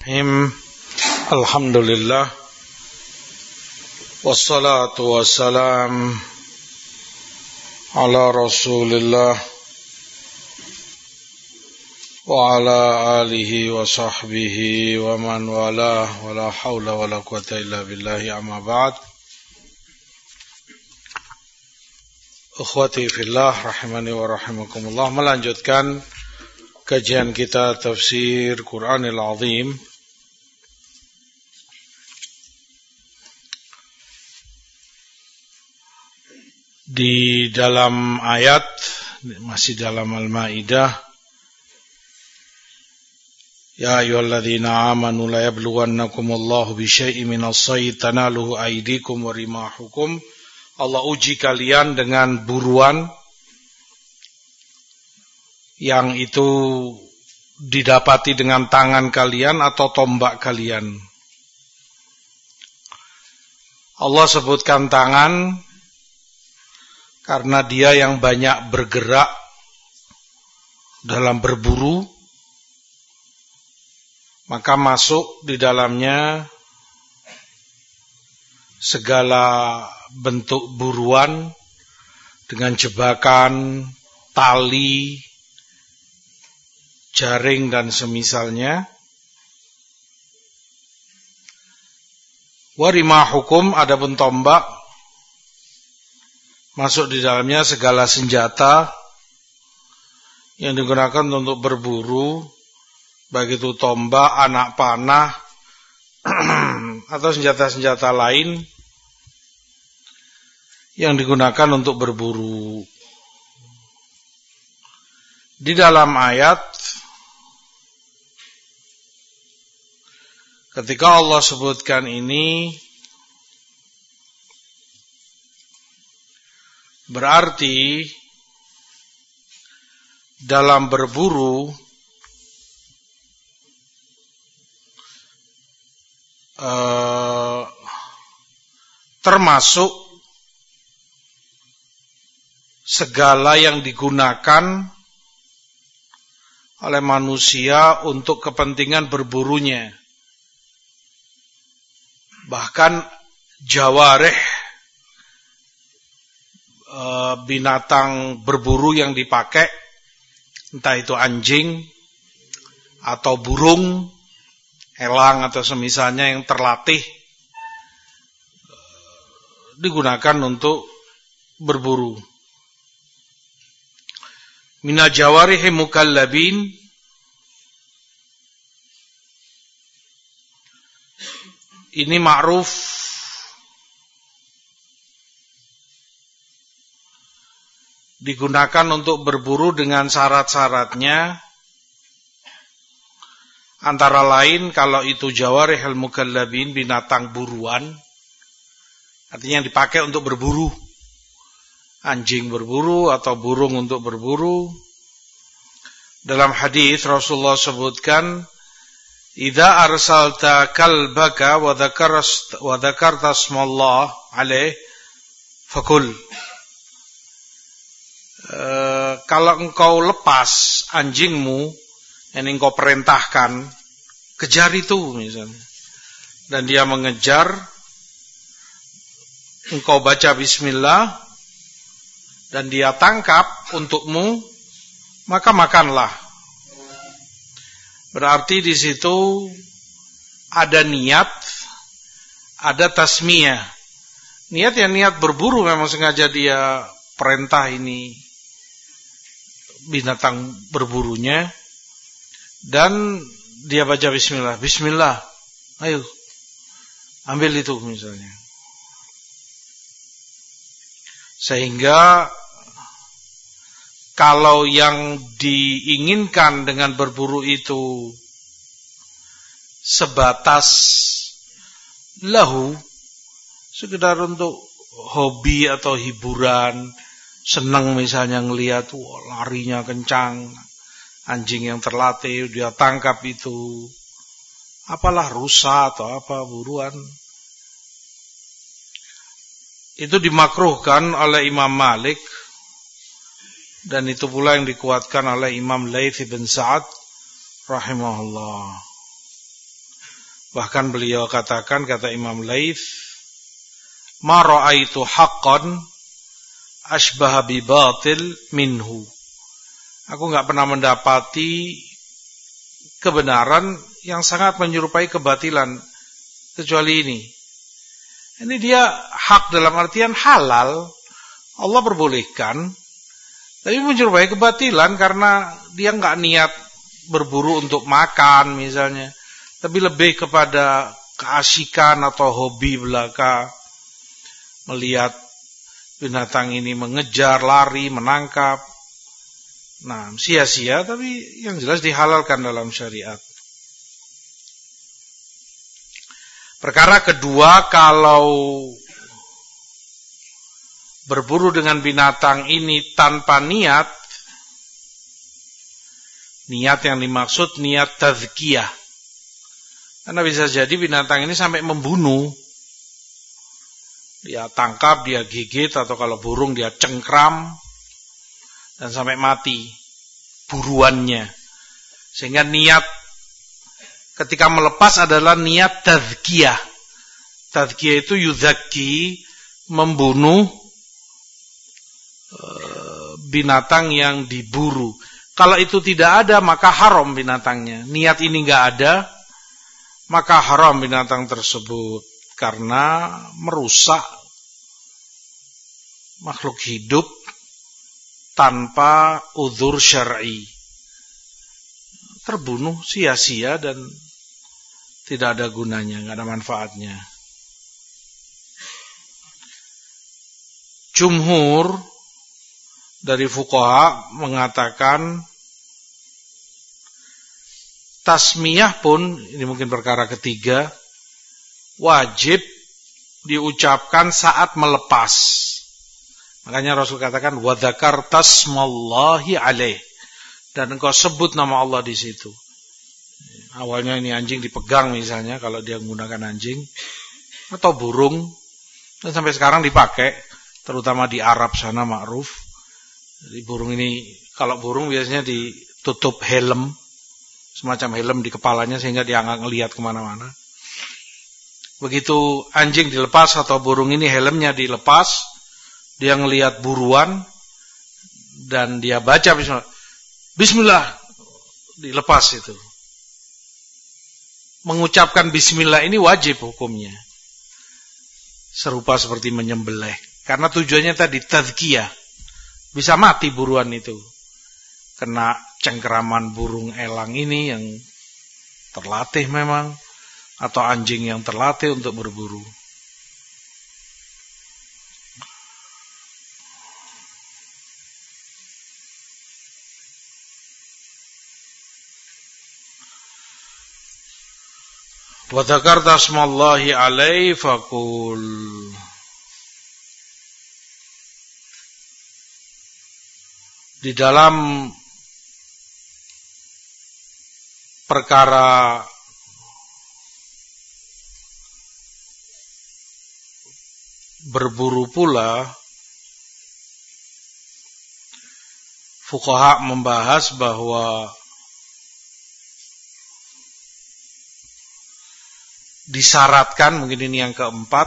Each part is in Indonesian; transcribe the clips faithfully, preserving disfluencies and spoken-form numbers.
Bismillahirrahmanirrahim. Alhamdulillah. Wassalatu wassalam ala Rasulillah wa ala alihi wa sahbihi wa man wala wa la hawla wa la quwata illa billahi amma ba'd. Ukhwati fillah rahimani wa rahimakumullah, melanjutkan kajian kita tafsir Quranil Azim. Di dalam ayat, masih dalam Al-Maidah, ya ayyuhalladzina amanu la yabluwannakumullahu bisyai'in minas sayd tanaluhu aydikum wa rimahukum. Allah uji kalian dengan buruan yang itu didapati dengan tangan kalian atau tombak kalian. Allah sebutkan tangan karena dia yang banyak bergerak dalam berburu, maka masuk di dalamnya segala bentuk buruan dengan jebakan, tali, jaring dan semisalnya. Warimahukum, adapun tombak, masuk di dalamnya segala senjata yang digunakan untuk berburu, baik itu tombak, anak panah, atau senjata-senjata lain yang digunakan untuk berburu. Di dalam ayat, ketika Allah sebutkan ini, berarti dalam berburu eh, termasuk segala yang digunakan oleh manusia untuk kepentingan berburunya. Bahkan jawarih, binatang berburu yang dipakai, entah itu anjing atau burung, elang atau semisalnya yang terlatih, digunakan untuk berburu. Mina jawarihi mukallabin, ini ma'ruf, digunakan untuk berburu dengan syarat-syaratnya. Antara lain, kalau itu jawarihul mukallabin, binatang buruan, artinya yang dipakai untuk berburu, anjing berburu atau burung untuk berburu. Dalam hadis Rasulullah sebutkan, idza arsalta kalbaka wa dzakarta wa dzakarta ismallah alaih fakul. E, kalau engkau lepas anjingmu yang engkau perintahkan, kejar itu misalnya, dan dia mengejar, engkau baca bismillah dan dia tangkap untukmu, maka makanlah. Berarti di situ ada niat, ada tasmiyah. Niat yang niat berburu, memang sengaja dia perintah ini binatang berburunya, dan dia baca bismillah, bismillah, ayo ambil itu misalnya. Sehingga kalau yang diinginkan dengan berburu itu sebatas lahu, sekedar untuk hobi atau hiburan, senang misalnya ngelihat, wah, larinya kencang, anjing yang terlatih, dia tangkap itu, apalah rusa atau apa buruan, itu dimakruhkan oleh Imam Malik. Dan itu pula yang dikuatkan oleh Imam Laits bin Sa'ad rahimahullah. Bahkan beliau katakan, kata Imam Laits, ma ra'aitu haqqan asbaha bi batil minhu. Aku enggak pernah mendapati kebenaran yang sangat menyerupai kebatilan kecuali ini. Ini dia hak dalam artian halal, Allah perbolehkan, tapi menyerupai kebatilan karena dia enggak niat berburu untuk makan misalnya, tapi lebih kepada keasikan atau hobi belaka, melihat binatang ini mengejar, lari, menangkap. Nah, sia-sia, tapi yang jelas dihalalkan dalam syariat. Perkara kedua, kalau berburu dengan binatang ini tanpa niat, niat yang dimaksud niat tazkiyah. Karena bisa jadi binatang ini sampai membunuh. Dia tangkap, dia gigit, atau kalau burung dia cengkram, dan sampai mati buruannya. Sehingga niat ketika melepas adalah niat tazkiyah. Tazkiyah itu yuzaki, membunuh e, binatang yang diburu. Kalau itu tidak ada, maka haram binatangnya. Niat ini enggak ada, maka haram binatang tersebut. Karena merusak makhluk hidup tanpa uzur syar'i, terbunuh sia-sia dan tidak ada gunanya, tidak ada manfaatnya. Jumhur dari fuqaha mengatakan tasmiyah pun, ini mungkin perkara ketiga, wajib diucapkan saat melepas. Makanya Rasul katakan wa dzakarta smallahi alaih, dan engkau sebut nama Allah di situ. Awalnya ini anjing dipegang misalnya kalau dia menggunakan anjing atau burung, dan sampai sekarang dipakai terutama di Arab sana ma'ruf. Jadi burung ini, kalau burung biasanya ditutup helm, semacam helm di kepalanya sehingga dia enggak ngelihat kemana-mana. Begitu anjing dilepas atau burung ini helmnya dilepas, dia ngelihat buruan dan dia baca bismillah, bismillah, dilepas itu. Mengucapkan bismillah ini wajib hukumnya, serupa seperti menyembelih, karena tujuannya tadi tazkiyah. Bisa mati buruan itu kena cengkeraman burung elang ini yang terlatih memang, atau anjing yang terlatih untuk berburu. Wa dzakarta smallahi alaihi faqul. Di dalam perkara berburu pula, fuqaha membahas bahwa disyaratkan, mungkin ini yang keempat,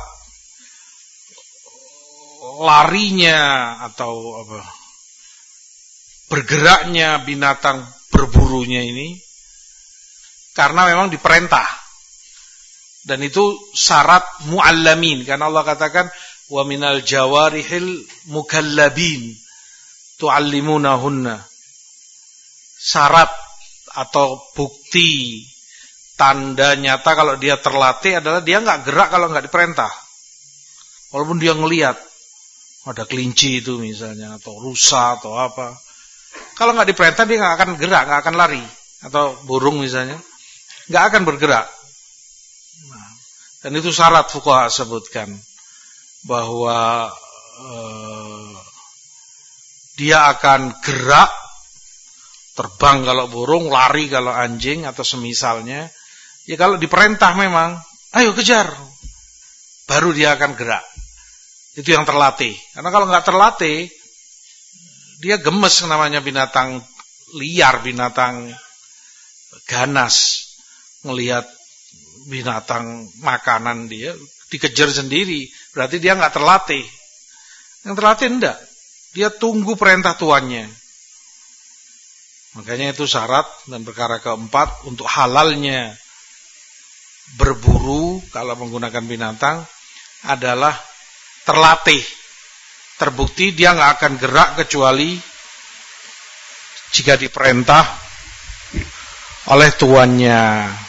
larinya atau apa, bergeraknya binatang berburunya ini karena memang diperintah, dan itu syarat mu'allamin, karena Allah katakan wa minal jawarihil mukallabin tu'allimunahunna. Syarat atau bukti tanda nyata kalau dia terlatih adalah dia enggak gerak kalau enggak diperintah. Walaupun dia ngelihat ada kelinci itu misalnya, atau rusa atau apa, kalau enggak diperintah dia enggak akan gerak, enggak akan lari. Atau burung misalnya, enggak akan bergerak. Nah, dan itu syarat fuqaha sebutkan bahwa eh, dia akan gerak, terbang kalau burung, lari kalau anjing atau semisalnya. Ya kalau diperintah memang, ayo kejar, baru dia akan gerak. Itu yang terlatih. Karena kalau nggak terlatih, dia gemes, namanya binatang liar, binatang ganas. Ngelihat binatang makanan dia, dikejar sendiri. Berarti dia nggak terlatih. Yang terlatih enggak. Dia tunggu perintah tuannya. Makanya itu syarat dan perkara keempat untuk halalnya berburu kalau menggunakan binatang adalah terlatih. Terbukti dia nggak akan gerak kecuali jika diperintah oleh tuannya.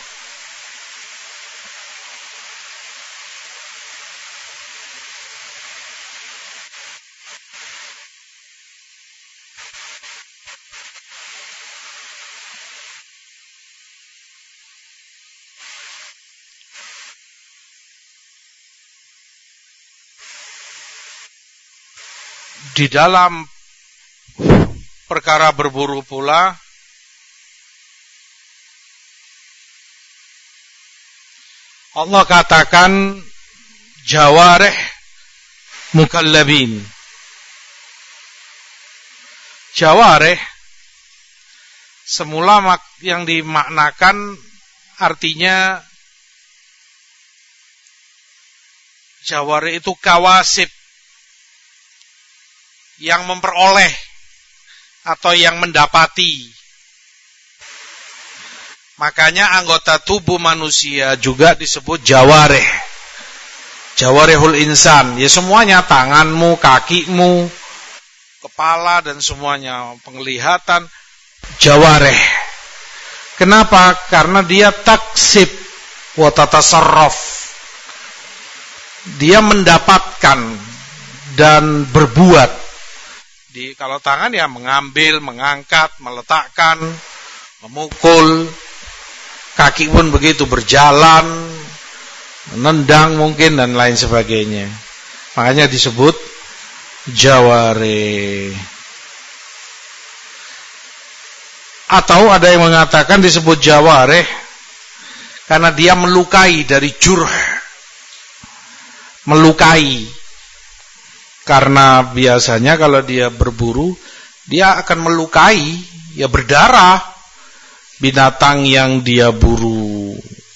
Di dalam perkara berburu pula Allah katakan jawarih mukallabin. Jawarih semula yang dimaknakan artinya jawarih itu kawasib, yang memperoleh atau yang mendapati. Makanya anggota tubuh manusia juga disebut jawarih. Jawarihul insan, ya semuanya, tanganmu, kakimu, kepala dan semuanya, penglihatan, jawarih. Kenapa? Karena dia taksib wa tatasarraf. Dia mendapatkan dan berbuat. Di, kalau tangan ya mengambil, mengangkat, meletakkan, memukul. Kaki pun begitu, berjalan, menendang mungkin dan lain sebagainya. Makanya disebut jawari. Atau ada yang mengatakan disebut jawari karena dia melukai dari jurh. Melukai. Karena biasanya kalau dia berburu, dia akan melukai, ya berdarah binatang yang dia buru.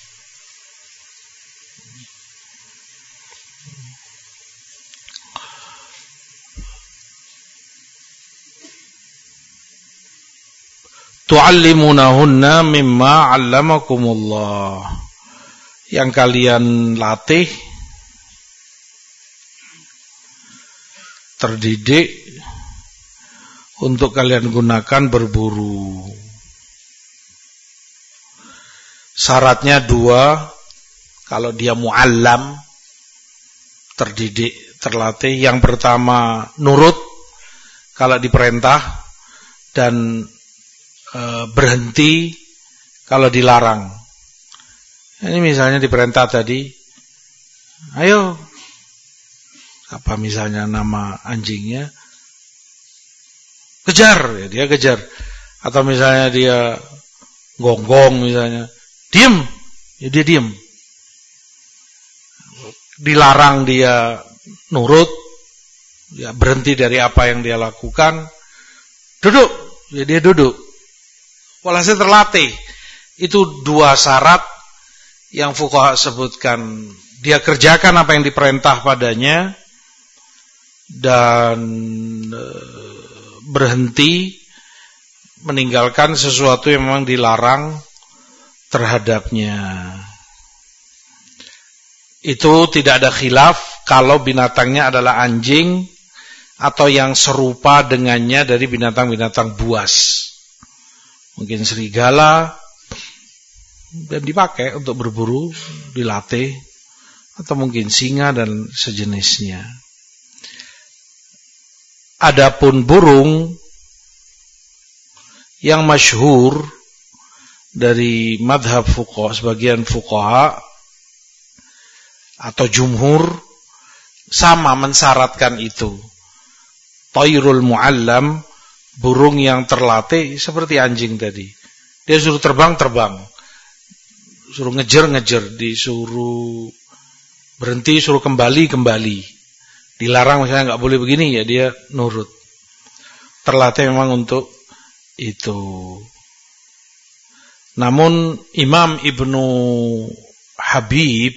Tu'allimunahunna mimma 'allamakumullah. Yang kalian latih, terdidik untuk kalian gunakan berburu. Syaratnya dua, kalau dia mu'allam, terdidik, terlatih. Yang pertama nurut kalau diperintah dan e, berhenti kalau dilarang. Ini misalnya diperintah tadi, ayo, apa misalnya nama anjingnya, kejar, ya dia kejar. Atau misalnya dia gonggong misalnya, diem, ya dia diem. Dilarang dia nurut, ya berhenti dari apa yang dia lakukan. Duduk, ya dia duduk. Walhasil terlatih. Itu dua syarat yang fuqaha sebutkan. Dia kerjakan apa yang diperintah padanya dan e, berhenti meninggalkan sesuatu yang memang dilarang terhadapnya. Itu tidak ada khilaf kalau binatangnya adalah anjing atau yang serupa dengannya dari binatang-binatang buas. Mungkin serigala, dan dipakai untuk berburu, dilatih, atau mungkin singa dan sejenisnya. Adapun burung yang masyhur dari madhab fuqaha, sebagian fuqaha atau jumhur sama mensyaratkan itu. Tayrul mu'allam, burung yang terlatih seperti anjing tadi. Dia suruh terbang, terbang. Suruh ngejar, ngejar. Disuruh berhenti, suruh kembali, kembali. Dilarang misalnya nggak boleh begini, ya dia nurut. Terlatih memang untuk itu. Namun Imam Ibnu Habib,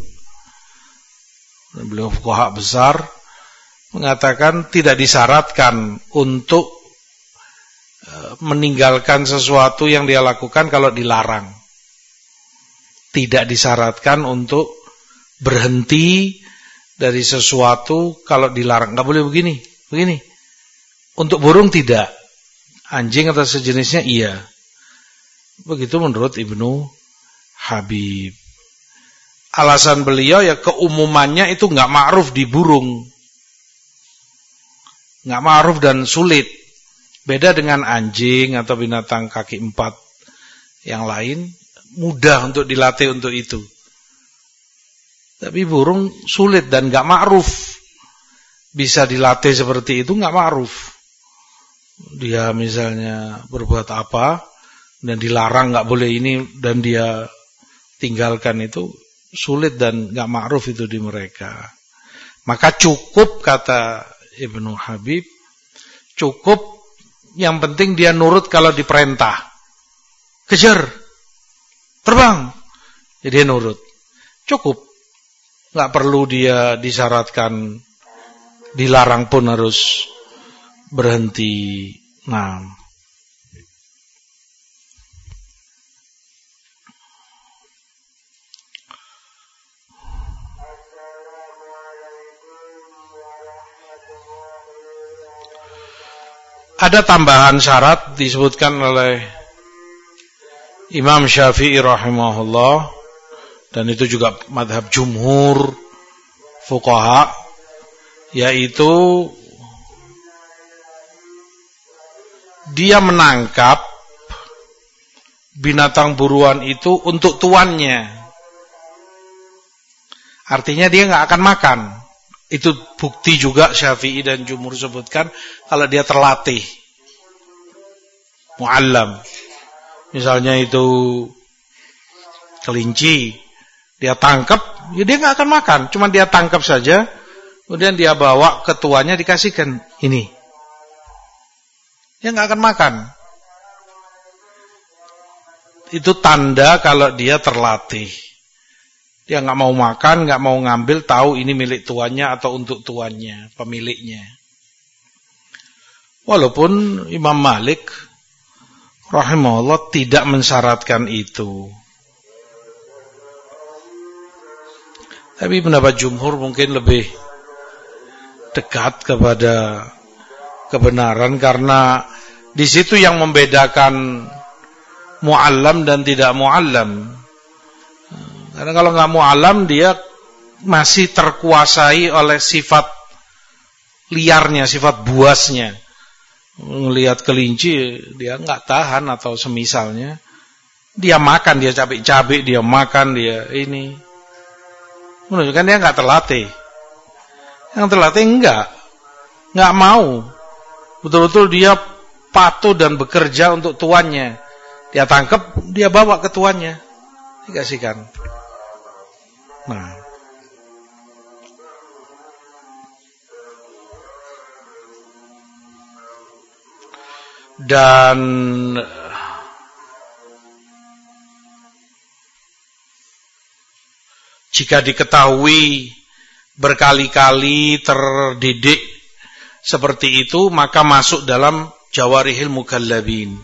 beliau fuqaha besar, mengatakan tidak disyaratkan untuk meninggalkan sesuatu yang dia lakukan kalau dilarang. Tidak disyaratkan untuk berhenti dari sesuatu kalau dilarang. Nggak boleh begini, begini. Untuk burung tidak, anjing atau sejenisnya iya. Begitu menurut Ibnu Habib. Alasan beliau ya keumumannya itu nggak ma'ruf di burung, nggak ma'ruf dan sulit. Beda dengan anjing atau binatang kaki empat yang lain, mudah untuk dilatih untuk itu. Tapi burung sulit dan nggak ma'ruf. Bisa dilatih seperti itu nggak ma'ruf. Dia misalnya berbuat apa dan dilarang nggak boleh ini dan dia tinggalkan, itu sulit dan nggak ma'ruf itu di mereka. Maka cukup, kata Ibnu Habib, cukup yang penting dia nurut kalau diperintah. Kejar, terbang, jadi dia nurut. Cukup, nggak perlu dia disyaratkan, dilarang pun harus berhenti. Nah, ada tambahan syarat disebutkan oleh Imam Syafi'i rahimahullah, dan itu juga madhab jumhur fuqaha, yaitu dia menangkap binatang buruan itu untuk tuannya. Artinya dia nggak akan makan. Itu bukti juga Syafi'i dan jumhur sebutkan kalau dia terlatih, mu'allam. Misalnya itu kelinci, dia tangkap, ya dia nggak akan makan, cuma dia tangkap saja, kemudian dia bawa ke tuannya, dikasihkan ini, dia nggak akan makan. Itu tanda kalau dia terlatih. Dia nggak mau makan, nggak mau ngambil, tahu ini milik tuannya atau untuk tuannya, pemiliknya. Walaupun Imam Malik rahimahullah tidak mensyaratkan itu. Tapi pendapat jumhur mungkin lebih dekat kepada kebenaran, karena di situ yang membedakan mu'allam dan tidak mu'allam. Karena kalau nggak mu'allam, dia masih terkuasai oleh sifat liarnya, sifat buasnya. Melihat kelinci, dia nggak tahan atau semisalnya, dia makan, dia cabik-cabik, dia makan, dia ini. Menunjukkan dia nggak terlatih. Yang terlatih enggak, nggak mau. Betul-betul dia patuh dan bekerja untuk tuannya. Dia tangkap, dia bawa ke tuannya, dikasihkan. Nah, dan jika diketahui berkali-kali terdidik seperti itu, maka masuk dalam jawarihil mukallabin.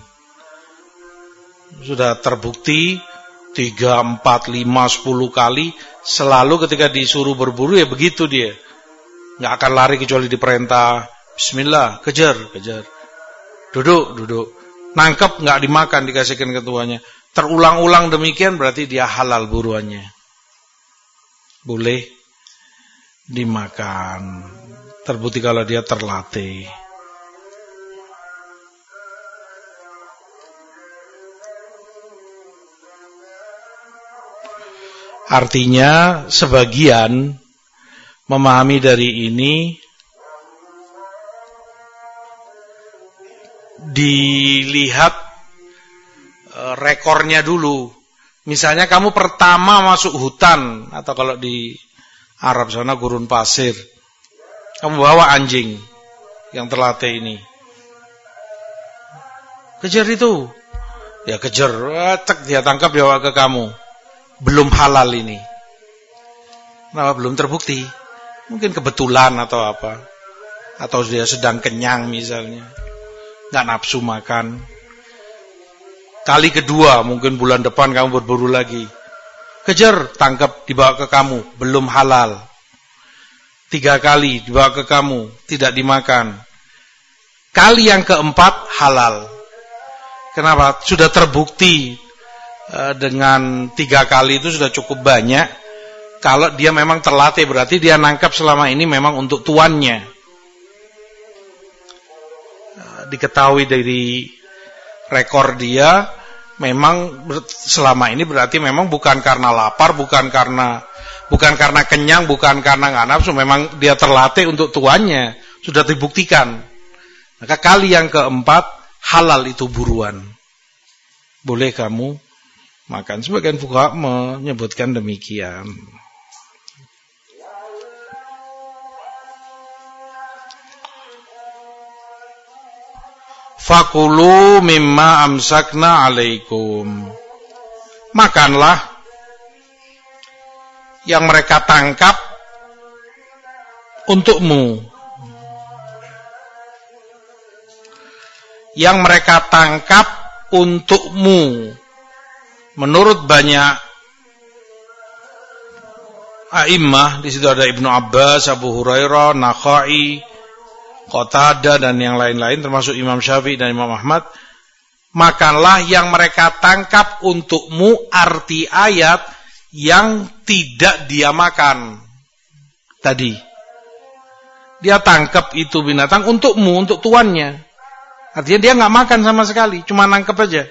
Sudah terbukti tiga, empat, lima, sepuluh kali selalu ketika disuruh berburu ya begitu dia. Nggak akan lari kecuali diperintah. Bismillah, kejar, kejar. Duduk, duduk. Nangkep, nggak dimakan, dikasihkan ke tuannya. Terulang-ulang demikian berarti dia halal buruannya. Boleh dimakan. Terbukti kalau dia terlatih. Artinya sebagian memahami dari ini dilihat e, rekornya dulu. Misalnya kamu pertama masuk hutan, atau kalau di Arab sana gurun pasir, kamu bawa anjing yang terlatih ini, kejar itu, ya kejar, cek dia tangkap, bawa ke kamu. belum halal ini? Kenapa belum terbukti? Mungkin kebetulan atau apa? Atau dia sedang kenyang misalnya, nggak nafsu makan. Kali kedua, mungkin bulan depan kamu berburu lagi. Kejar, tangkap, dibawa ke kamu, belum halal. Tiga kali dibawa ke kamu, tidak dimakan. Kali yang keempat halal. Kenapa? Sudah terbukti uh, dengan tiga kali itu sudah cukup banyak. Kalau dia memang terlatih, berarti dia nangkap selama ini memang untuk tuannya. Uh, diketahui dari rekor dia, memang selama ini berarti memang bukan karena lapar, bukan karena bukan karena kenyang, bukan karena nggak nafsu, memang dia terlatih untuk tuannya, sudah dibuktikan. Maka kali yang keempat halal itu buruan. Boleh kamu makan. Sebagian fuqaha menyebutkan demikian. Fakulu mimma amsakna alaikum. Makanlah yang mereka tangkap untukmu. Yang mereka tangkap untukmu. Menurut banyak a'immah, di situ ada Ibnu Abbas, Abu Hurairah, Nakhai, Qatadah dan yang lain-lain termasuk Imam Syafi'i dan Imam Ahmad, makanlah yang mereka tangkap untukmu, arti ayat yang tidak dia makan. Tadi dia tangkap itu binatang untukmu, untuk tuannya. Artinya dia nggak makan sama sekali, cuma nangkep aja.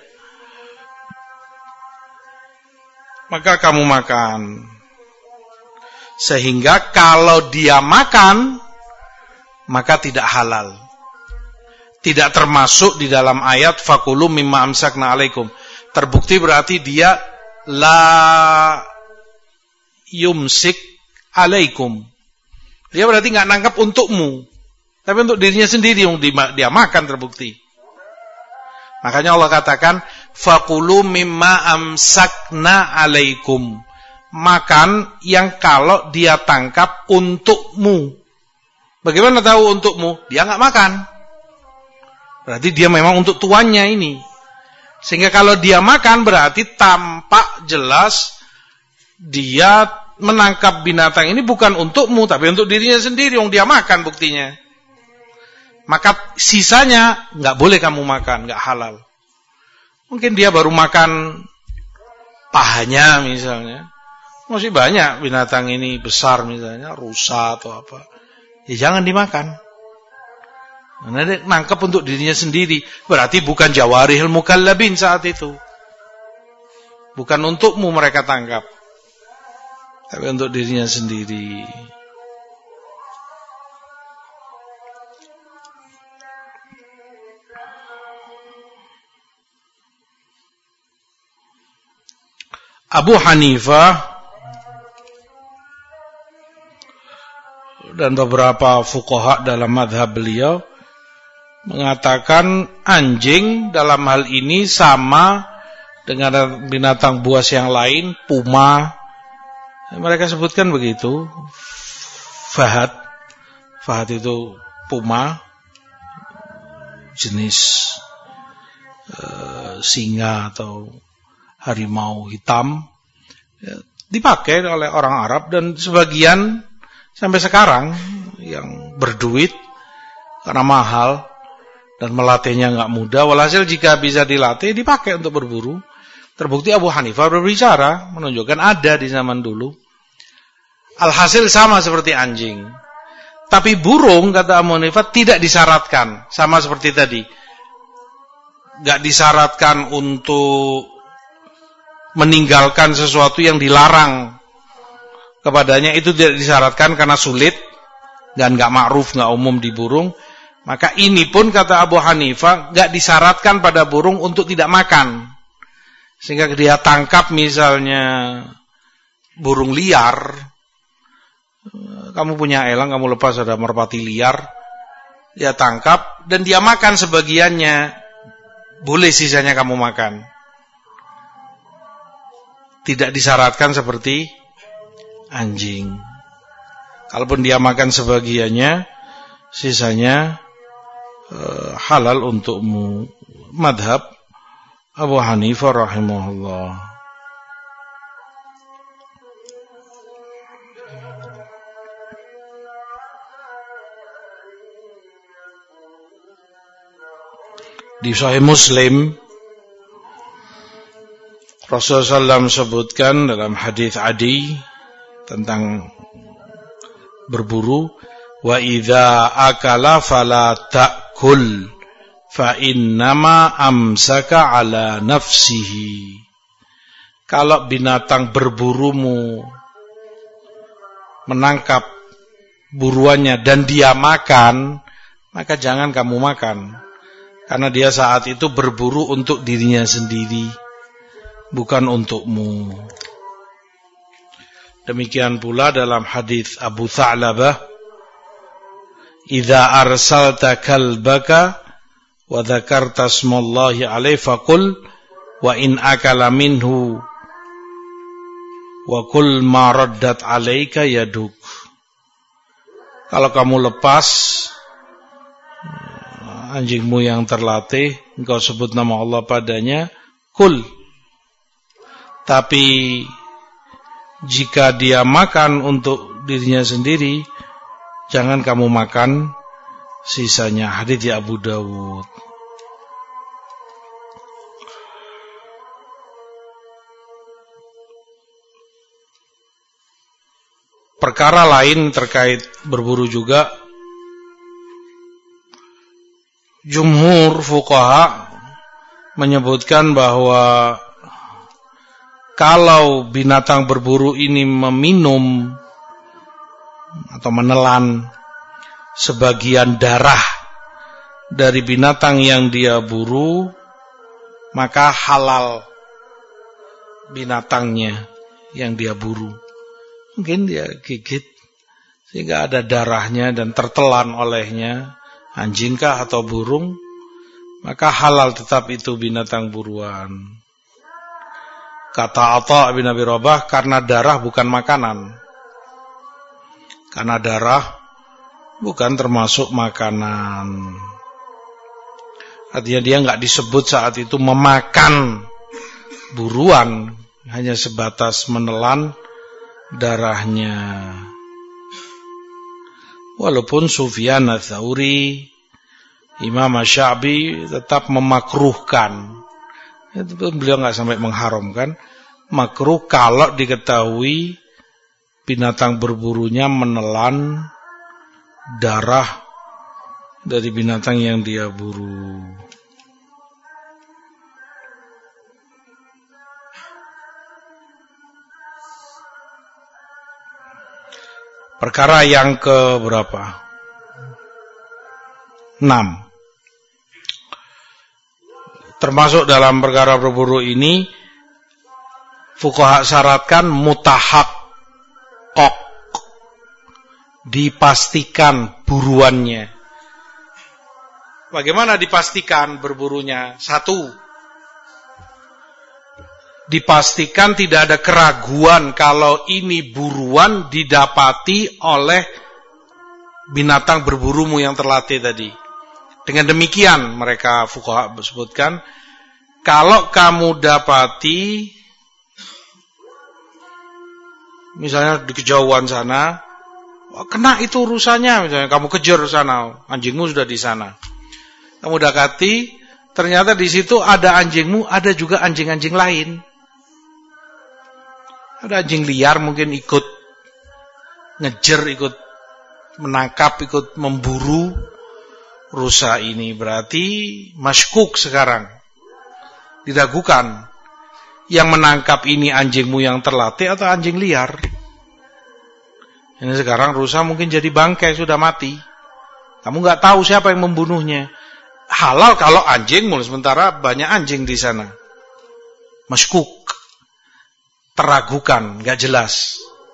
Maka kamu makan. Sehingga kalau dia makan, maka tidak halal. Tidak termasuk di dalam ayat fakulu mimma amsakna alaikum. Terbukti berarti dia la yumsik alaikum. Dia berarti nggak nangkep untukmu, tapi untuk dirinya sendiri yang dia makan, terbukti. Makanya Allah katakan fakulu mimma amsakna alaikum. Makan yang kalau dia tangkap untukmu. Bagaimana tahu untukmu? Dia nggak makan. Berarti dia memang untuk tuannya ini. Sehingga kalau dia makan berarti tampak jelas dia menangkap binatang ini bukan untukmu, tapi untuk dirinya sendiri yang dia makan buktinya. Maka sisanya nggak boleh kamu makan, nggak halal. Mungkin dia baru makan pahanya misalnya. Masih banyak binatang ini besar misalnya, rusa atau apa. Ya jangan dimakan. Karena dia nangkep untuk dirinya sendiri. Berarti bukan jawarihul mukallabin saat itu. Bukan untukmu mereka tangkap, tapi untuk dirinya sendiri. Abu Hanifah dan beberapa fuqaha dalam madhab beliau mengatakan anjing dalam hal ini sama dengan binatang buas yang lain, puma. Mereka sebutkan begitu. Fahad. Fahad itu puma, jenis uh, singa atau harimau hitam, ya, dipakai oleh orang Arab dan sebagian sampai sekarang yang berduit karena mahal dan melatihnya nggak mudah. Walhasil jika bisa dilatih dipakai untuk berburu. Terbukti Abu Hanifah berbicara menunjukkan ada di zaman dulu. Alhasil sama seperti anjing. Tapi burung kata Abu Hanifah tidak disyaratkan, sama seperti tadi. Nggak disyaratkan untuk meninggalkan sesuatu yang dilarang kepadanya, itu tidak disyaratkan karena sulit dan nggak ma'ruf, nggak umum di burung. Maka ini pun kata Abu Hanifah nggak disyaratkan pada burung untuk tidak makan, sehingga dia tangkap misalnya burung liar, kamu punya elang, kamu lepas ada merpati liar, dia tangkap dan dia makan sebagiannya, boleh sisanya kamu makan. tidak disyaratkan seperti anjing. Kalaupun dia makan sebagiannya, sisanya uh, halal untukmu. Madhab Abu Hanifah rahimahullah. Di Sahih Muslim, Rasulullah shallallahu alaihi wasallam sebutkan dalam hadis Adi tentang berburu, wa idza akala fala ta'kul fa innama amsaka ala nafsihi. Kalau binatang berburumu menangkap buruannya dan dia makan, maka jangan kamu makan. Karena dia saat itu berburu untuk dirinya sendiri, bukan untukmu. Demikian pula dalam hadis Abu Tha'labah, "Idza arsalta kalbaka wa dzakarta smallahi alaihi faqul wa in akala minhu wa kul ma raddat alaika yaduk." Kalau kamu lepas anjingmu yang terlatih, engkau sebut nama Allah padanya, kul. Tapi jika dia makan untuk dirinya sendiri, jangan kamu makan sisanya. Hadits Abu Dawud. Perkara lain terkait berburu juga, jumhur fuqaha menyebutkan bahwa kalau binatang berburu ini meminum atau menelan sebagian darah dari binatang yang dia buru, maka halal binatangnya yang dia buru. Mungkin dia gigit sehingga ada darahnya dan tertelan olehnya, anjingkah atau burung, maka halal tetap itu binatang buruan. Kata Atha bin Abi Rabah, karena darah bukan makanan. Karena darah bukan termasuk makanan. Artinya dia enggak disebut saat itu memakan buruan, hanya sebatas menelan darahnya. Walaupun Sufyan Ats-Tsauri, Imam Asy-Sya'bi tetap memakruhkan. Itu beliau enggak sampai mengharamkan, makruh kalau diketahui binatang berburunya menelan darah dari binatang yang dia buru. Perkara yang ke berapa? enam. Termasuk dalam perkara berburu ini, fuqaha syaratkan mutahaqqaq, dipastikan buruannya. Bagaimana dipastikan berburunya? Satu, dipastikan tidak ada keraguan kalau ini buruan didapati oleh binatang berburumu yang terlatih tadi. Dengan demikian mereka fuqaha sebutkan, kalau kamu dapati misalnya di kejauhan sana, kena itu urusannya, misalnya kamu kejar sana, anjingmu sudah di sana. Kamu dekati, ternyata di situ ada anjingmu, ada juga anjing-anjing lain. Ada anjing liar mungkin ikut ngejar, ikut menangkap, ikut memburu rusa ini. Berarti masykuk sekarang, diragukan yang menangkap ini anjingmu yang terlatih atau anjing liar. Ini sekarang rusa mungkin jadi bangkai, sudah mati. Kamu nggak tahu siapa yang membunuhnya. Halal kalau anjingmu, sementara banyak anjing di sana. Masykuk, teragukan, nggak jelas.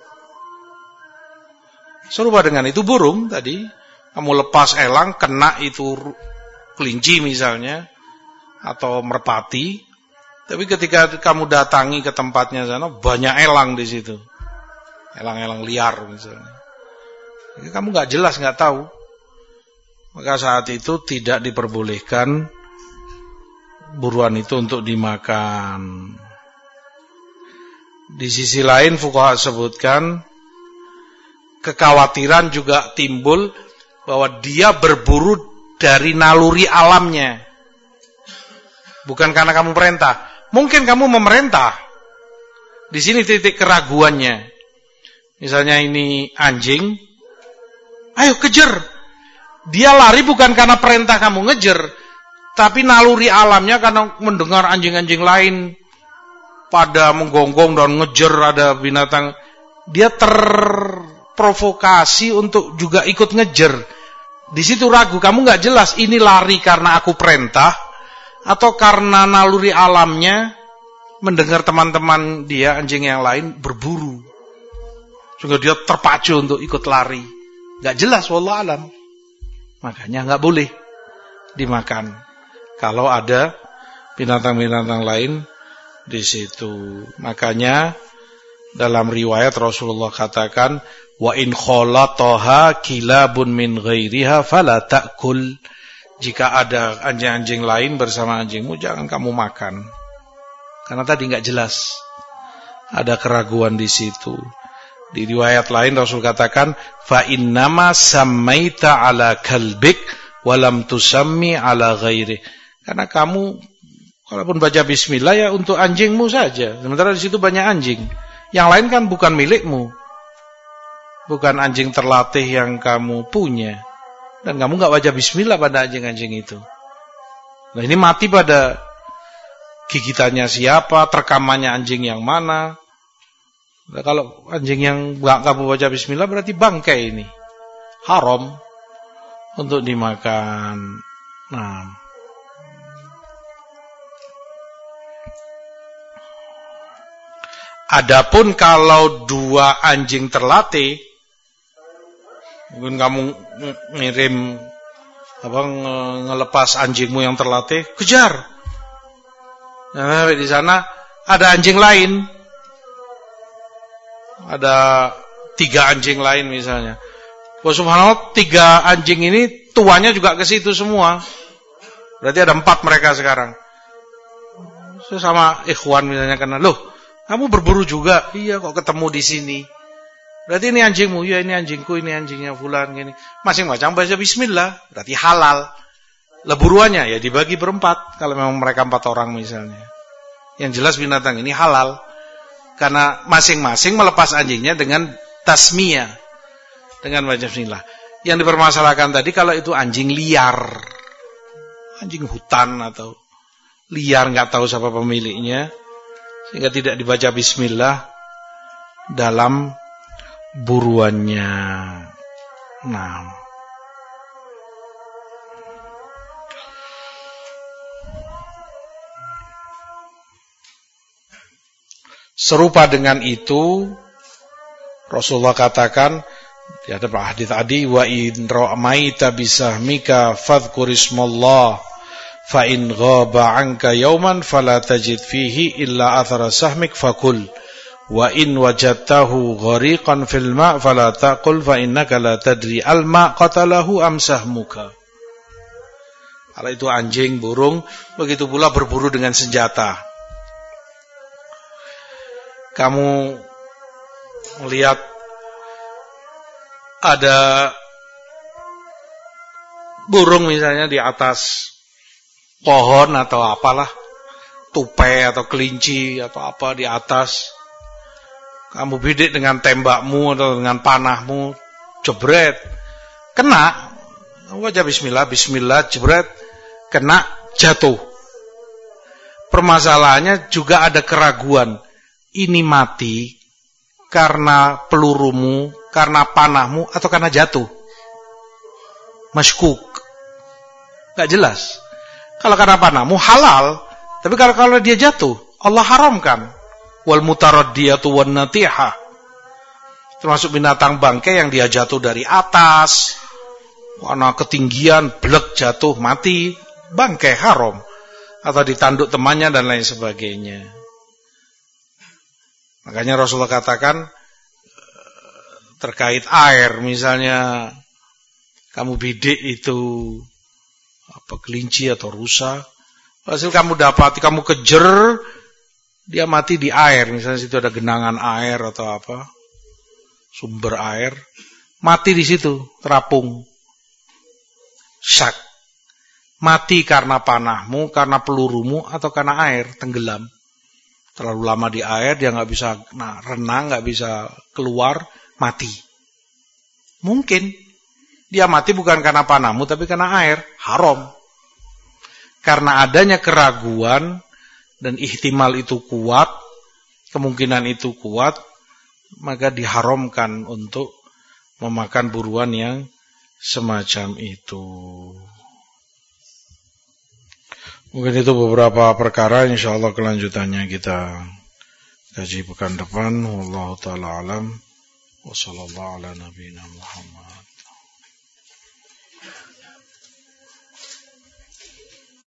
Serupa dengan itu burung tadi, kamu lepas elang, kena itu kelinci misalnya, atau merpati, Tapi ketika kamu datangi ke tempatnya sana, banyak elang di situ. Elang-elang liar misalnya. Jadi kamu nggak jelas, nggak tahu. Maka saat itu tidak diperbolehkan buruan itu untuk dimakan. Di sisi lain fuqaha sebutkan kekhawatiran juga timbul bahwa dia berburu dari naluri alamnya. Bukan karena kamu perintah. Mungkin kamu memerintah. Di sini titik keraguannya. Misalnya ini anjing, ayo kejar. Dia lari bukan karena perintah kamu ngejar, tapi naluri alamnya karena mendengar anjing-anjing lain pada menggonggong dan ngejar ada binatang. Dia terprovokasi untuk juga ikut ngejar. Di situ ragu, kamu nggak jelas ini lari karena aku perintah atau karena naluri alamnya mendengar teman-teman dia anjing yang lain berburu, sehingga dia terpacu untuk ikut lari. Nggak jelas, wallahu alam. Makanya nggak boleh dimakan kalau ada binatang-binatang lain di situ. Makanya dalam riwayat Rasulullah katakan, wa in khalataha kilabun min ghairiha fala ta'kul. Jika ada anjing-anjing lain bersama anjingmu, jangan kamu makan. Karena tadi nggak jelas, ada keraguan di situ. Di riwayat lain Rasul katakan, fa innama sammaita ala kalbik walam tusammi ala ghairi. Karena kamu kalaupun baca bismillah ya untuk anjingmu saja. Sementara di situ banyak anjing. Yang lain kan bukan milikmu. Bukan anjing terlatih yang kamu punya. Dan kamu enggak baca bismillah pada anjing-anjing itu. Nah, ini mati pada gigitannya siapa, terkamannya anjing yang mana. Nah, kalau anjing yang enggak kamu baca bismillah berarti bangkai ini. Haram untuk dimakan. Nah, adapun kalau dua anjing terlatih, mungkin kamu ngirim apa ngelepas anjingmu yang terlatih, kejar. Nah, di sana ada anjing lain. Ada tiga anjing lain misalnya. Wah, subhanallah, tiga anjing ini tuanya juga ke situ semua. Berarti ada empat mereka sekarang. So, sama ikhwan misalnya karena, loh, kamu berburu juga? Iya, kok ketemu di sini. Berarti ini anjingmu? Ya, ini anjingku, ini anjingnya fulan gini. Masing-masing baca bismillah, berarti halal. Leburuannya ya dibagi berempat kalau memang mereka empat orang misalnya. Yang jelas binatang ini halal. Karena masing-masing melepas anjingnya dengan tasmiyah, dengan baca bismillah. Yang dipermasalahkan tadi kalau itu anjing liar, anjing hutan atau liar, nggak tahu siapa pemiliknya, sehingga tidak dibaca bismillah dalam buruannya. Nah, serupa dengan itu Rasulullah katakan di ada hadis tadi, wa in ra'maita bisahmika fadhkur ismallah fa in ghaba 'anka yawman fala tajid fihi illa athara sahmik fakul wa in wajadtahu ghariqan fil ma' fala taqul fa innaka la tadri al ma' qatalahu am sahmuka. Kalau itu anjing, burung, begitu pula berburu dengan senjata. Kamu melihat ada burung misalnya di atas pohon atau apalah, tupai atau kelinci atau apa di atas, kamu bidik dengan tembakmu atau dengan panahmu, jebret, kena, kamu baca bismillah, bismillah, jebret, kena, jatuh. Permasalahannya juga ada keraguan. Ini mati karena pelurumu, karena panahmu, atau karena jatuh. Maskuk. Gak jelas. Kalau karena panahmu halal, tapi kalau kalau dia jatuh, Allah haramkan. Wal mutaraddiyatu wan natihah. Termasuk binatang bangkai yang dia jatuh dari atas, karena ketinggian, blek jatuh, mati, bangkai haram. atau ditanduk temannya dan lain sebagainya. Makanya Rasulullah katakan terkait air, misalnya kamu bidik itu apa kelinci atau rusa, hasil kamu dapati, kamu kejer, dia mati di air, misalnya situ ada genangan air atau apa, sumber air, mati di situ, terapung, syak, mati karena panahmu, karena pelurumu, atau karena air, tenggelam. Terlalu lama di air, dia nggak bisa nah, renang, nggak bisa keluar, mati. Mungkin dia mati bukan karena panahmu, tapi karena air, haram. Karena adanya keraguan dan ihtimal itu kuat, kemungkinan itu kuat, maka diharamkan untuk memakan buruan yang semacam itu. Mungkin itu beberapa perkara, insyaallah kelanjutannya kita kaji pekan depan. Wallahu taala alam. Wassallallahu ala nabiyina Muhammad.